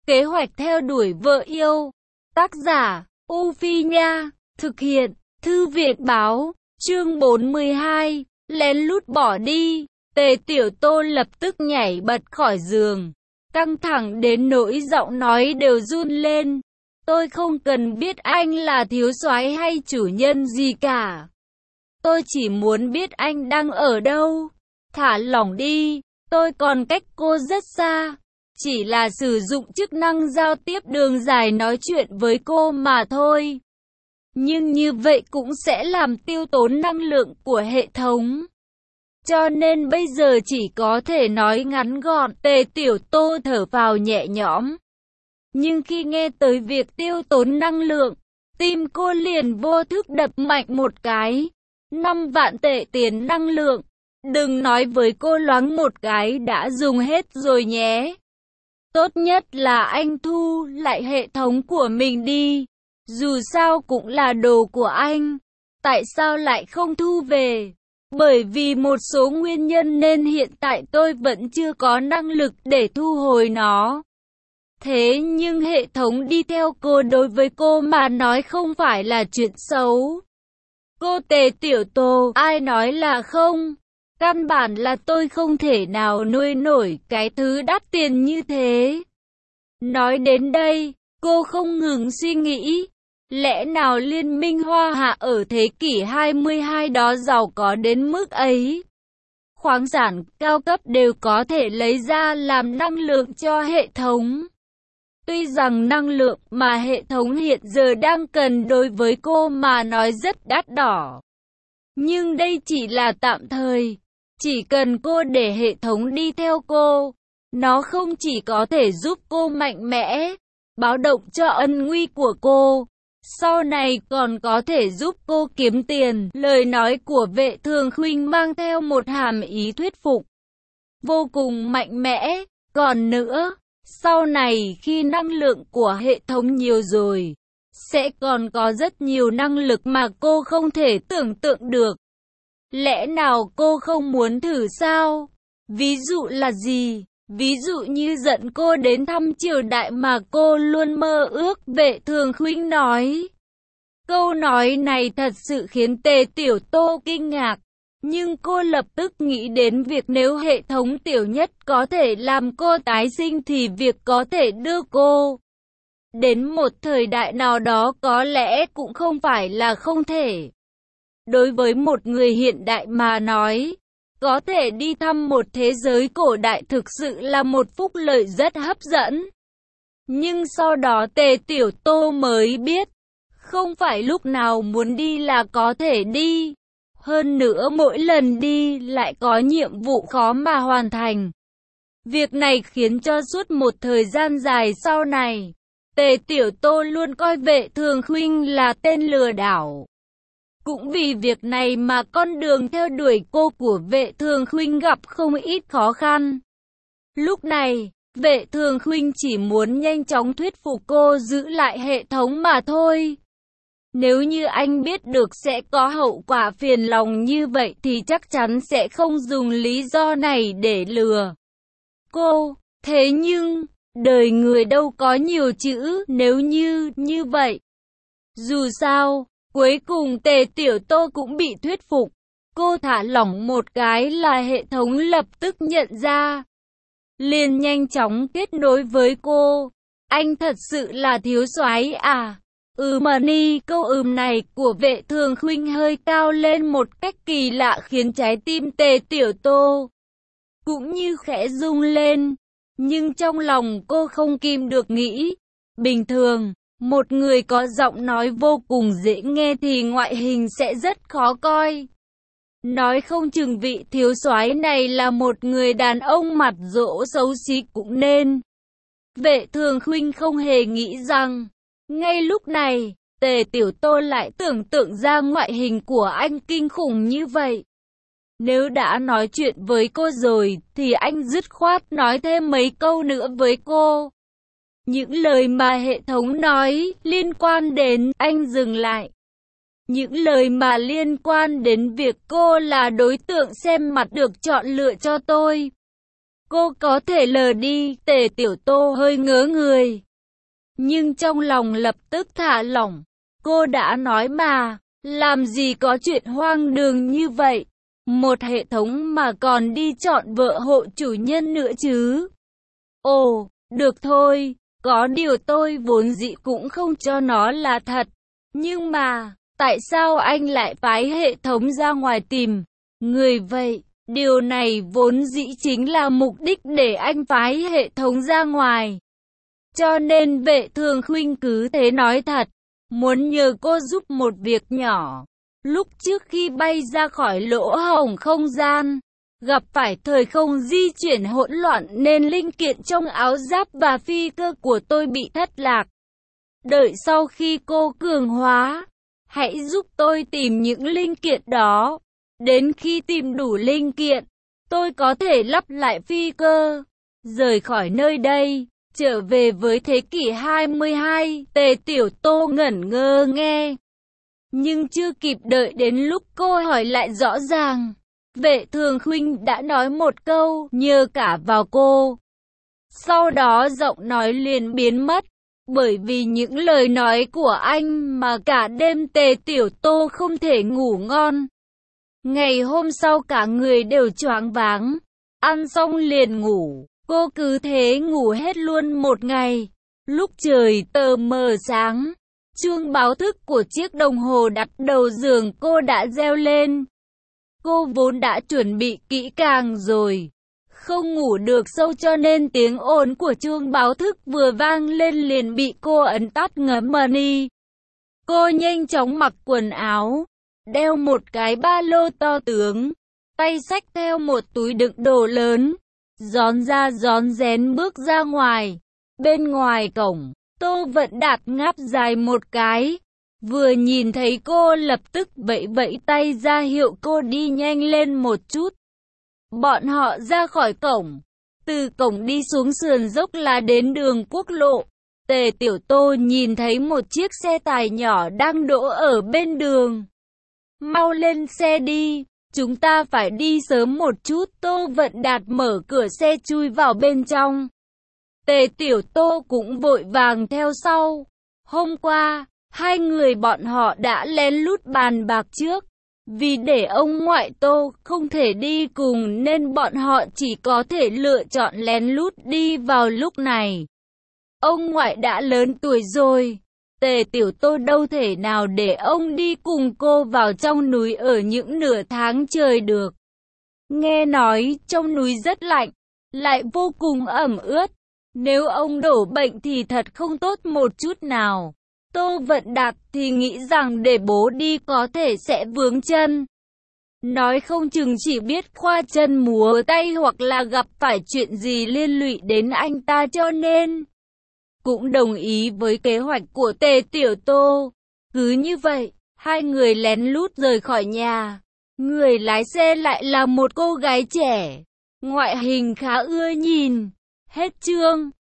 Kế hoạch theo đuổi vợ yêu. Tác giả, U Phi Nha. Thực hiện, Thư viện Báo. Chương 42. Lén lút bỏ đi. Tề Tiểu Tô lập tức nhảy bật khỏi giường. Căng thẳng đến nỗi giọng nói đều run lên. Tôi không cần biết anh là thiếu soái hay chủ nhân gì cả. Tôi chỉ muốn biết anh đang ở đâu. Thả lỏng đi, tôi còn cách cô rất xa. Chỉ là sử dụng chức năng giao tiếp đường dài nói chuyện với cô mà thôi. Nhưng như vậy cũng sẽ làm tiêu tốn năng lượng của hệ thống. Cho nên bây giờ chỉ có thể nói ngắn gọn. Tề Tiểu Tô thở phào nhẹ nhõm. Nhưng khi nghe tới việc tiêu tốn năng lượng, tim cô liền vô thức đập mạnh một cái. 5 vạn tệ tiền năng lượng. Đừng nói với cô loáng một cái đã dùng hết rồi nhé. Tốt nhất là anh thu lại hệ thống của mình đi. Dù sao cũng là đồ của anh. Tại sao lại không thu về? Bởi vì một số nguyên nhân nên hiện tại tôi vẫn chưa có năng lực để thu hồi nó. Thế nhưng hệ thống đi theo cô đối với cô mà nói không phải là chuyện xấu. Cô Tề Tiểu Tô, ai nói là không? Căn bản là tôi không thể nào nuôi nổi cái thứ đắt tiền như thế. Nói đến đây, cô không ngừng suy nghĩ. Lẽ nào Liên minh Hoa Hạ ở thế kỷ 22 đó giàu có đến mức ấy? Khoáng sản cao cấp đều có thể lấy ra làm năng lượng cho hệ thống. Tuy rằng năng lượng mà hệ thống hiện giờ đang cần đối với cô mà nói rất đắt đỏ. Nhưng đây chỉ là tạm thời. Chỉ cần cô để hệ thống đi theo cô, nó không chỉ có thể giúp cô mạnh mẽ, báo động cho ân nguy của cô, sau này còn có thể giúp cô kiếm tiền. Lời nói của Vệ Thường Khuynh mang theo một hàm ý thuyết phục, vô cùng mạnh mẽ. Còn nữa, sau này khi năng lượng của hệ thống nhiều rồi, sẽ còn có rất nhiều năng lực mà cô không thể tưởng tượng được. Lẽ nào cô không muốn thử sao? Ví dụ là gì? Ví dụ như dẫn cô đến thăm triều đại mà cô luôn mơ ước, Vệ Thường Khuynh nói. Câu nói này thật sự khiến Tề Tiểu Tô kinh ngạc. Nhưng cô lập tức nghĩ đến việc nếu hệ thống tiểu nhất có thể làm cô tái sinh thì việc có thể đưa cô đến một thời đại nào đó có lẽ cũng không phải là không thể. Đối với một người hiện đại mà nói, có thể đi thăm một thế giới cổ đại thực sự là một phúc lợi rất hấp dẫn. Nhưng sau đó Tề Tiểu Tô mới biết, không phải lúc nào muốn đi là có thể đi. Hơn nữa mỗi lần đi lại có nhiệm vụ khó mà hoàn thành. Việc này khiến cho suốt một thời gian dài sau này, Tề Tiểu Tô luôn coi Vệ Thường Khuynh là tên lừa đảo. Cũng vì việc này mà con đường theo đuổi cô của Vệ Thường Khuynh gặp không ít khó khăn. Lúc này, Vệ Thường Khuynh chỉ muốn nhanh chóng thuyết phục cô giữ lại hệ thống mà thôi. Nếu như anh biết được sẽ có hậu quả phiền lòng như vậy thì chắc chắn sẽ không dùng lý do này để lừa cô. Thế nhưng, đời người đâu có nhiều chữ nếu như vậy. Dù sao, cuối cùng Tề Tiểu Tô cũng bị thuyết phục. Cô thả lỏng một cái là hệ thống lập tức nhận ra. Liền nhanh chóng kết nối với cô. Anh thật sự là thiếu soái à? Câu này của Vệ Thường Khuynh hơi cao lên một cách kỳ lạ khiến trái tim Tề Tiểu Tô cũng như khẽ rung lên. Nhưng trong lòng cô không kìm được nghĩ, bình thường, một người có giọng nói vô cùng dễ nghe thì ngoại hình sẽ rất khó coi. Nói không chừng vị thiếu soái này là một người đàn ông mặt dỗ xấu xí cũng nên. Vệ Thường Khuynh không hề nghĩ rằng, ngay lúc này, Tề Tiểu Tô lại tưởng tượng ra ngoại hình của anh kinh khủng như vậy. Nếu đã nói chuyện với cô rồi, thì anh dứt khoát nói thêm mấy câu nữa với cô. Những lời mà hệ thống nói liên quan đến anh dừng lại. Những lời mà liên quan đến việc cô là đối tượng xem mặt được chọn lựa cho tôi. Cô có thể lờ đi, Tề Tiểu Tô hơi ngớ người. Nhưng trong lòng lập tức thả lỏng. Cô đã nói mà, làm gì có chuyện hoang đường như vậy. Một hệ thống mà còn đi chọn vợ hộ chủ nhân nữa chứ. Ồ, được thôi, có điều tôi vốn dĩ cũng không cho nó là thật. Nhưng mà, tại sao anh lại phái hệ thống ra ngoài tìm người vậy? Điều này vốn dĩ chính là mục đích để anh phái hệ thống ra ngoài. Cho nên Vệ Thường Khuynh cứ thế nói thật, muốn nhờ cô giúp một việc nhỏ. Lúc trước khi bay ra khỏi lỗ hổng không gian, gặp phải thời không di chuyển hỗn loạn nên linh kiện trong áo giáp và phi cơ của tôi bị thất lạc. Đợi sau khi cô cường hóa, hãy giúp tôi tìm những linh kiện đó. Đến khi tìm đủ linh kiện, tôi có thể lắp lại phi cơ, rời khỏi nơi đây, trở về với thế kỷ 22. Tề Tiểu Tô ngẩn ngơ nghe. Nhưng chưa kịp đợi đến lúc cô hỏi lại rõ ràng, Vệ Thường Khuynh đã nói một câu nhờ cả vào cô. Sau đó giọng nói liền biến mất, bởi vì những lời nói của anh mà cả đêm Tề Tiểu Tô không thể ngủ ngon. Ngày hôm sau cả người đều choáng váng, ăn xong liền ngủ, cô cứ thế ngủ hết luôn một ngày. Lúc trời tờ mờ sáng, chuông báo thức của chiếc đồng hồ đặt đầu giường cô đã reo lên. Cô vốn đã chuẩn bị kỹ càng rồi, không ngủ được sâu cho nên tiếng ồn của chuông báo thức vừa vang lên liền bị cô ấn tắt ngấm đi. Cô nhanh chóng mặc quần áo, đeo một cái ba lô to tướng, tay xách theo một túi đựng đồ lớn, rón ra rón rén bước ra ngoài. Bên ngoài cổng, Tô Vận Đạt ngáp dài một cái, vừa nhìn thấy cô lập tức vẫy vẫy tay ra hiệu cô đi nhanh lên một chút. Bọn họ ra khỏi cổng, từ cổng đi xuống sườn dốc là đến đường quốc lộ. Tề Tiểu Tô nhìn thấy một chiếc xe tải nhỏ đang đỗ ở bên đường. Mau lên xe đi, chúng ta phải đi sớm một chút. Tô Vận Đạt mở cửa xe chui vào bên trong. Tề Tiểu Tô cũng vội vàng theo sau. Hôm qua, hai người bọn họ đã lén lút bàn bạc trước. Vì để ông ngoại Tô không thể đi cùng nên bọn họ chỉ có thể lựa chọn lén lút đi vào lúc này. Ông ngoại đã lớn tuổi rồi, Tề Tiểu Tô đâu thể nào để ông đi cùng cô vào trong núi ở những nửa tháng trời được. Nghe nói trong núi rất lạnh, lại vô cùng ẩm ướt. Nếu ông đổ bệnh thì thật không tốt một chút nào. Tô Vận Đạt thì nghĩ rằng để bố đi có thể sẽ vướng chân. Nói không chừng chỉ biết khoa chân múa tay hoặc là gặp phải chuyện gì liên lụy đến anh ta cho nên cũng đồng ý với kế hoạch của Tề Tiểu Tô. Cứ như vậy, hai người lén lút rời khỏi nhà. Người lái xe lại là một cô gái trẻ, ngoại hình khá ưa nhìn. Hết chương.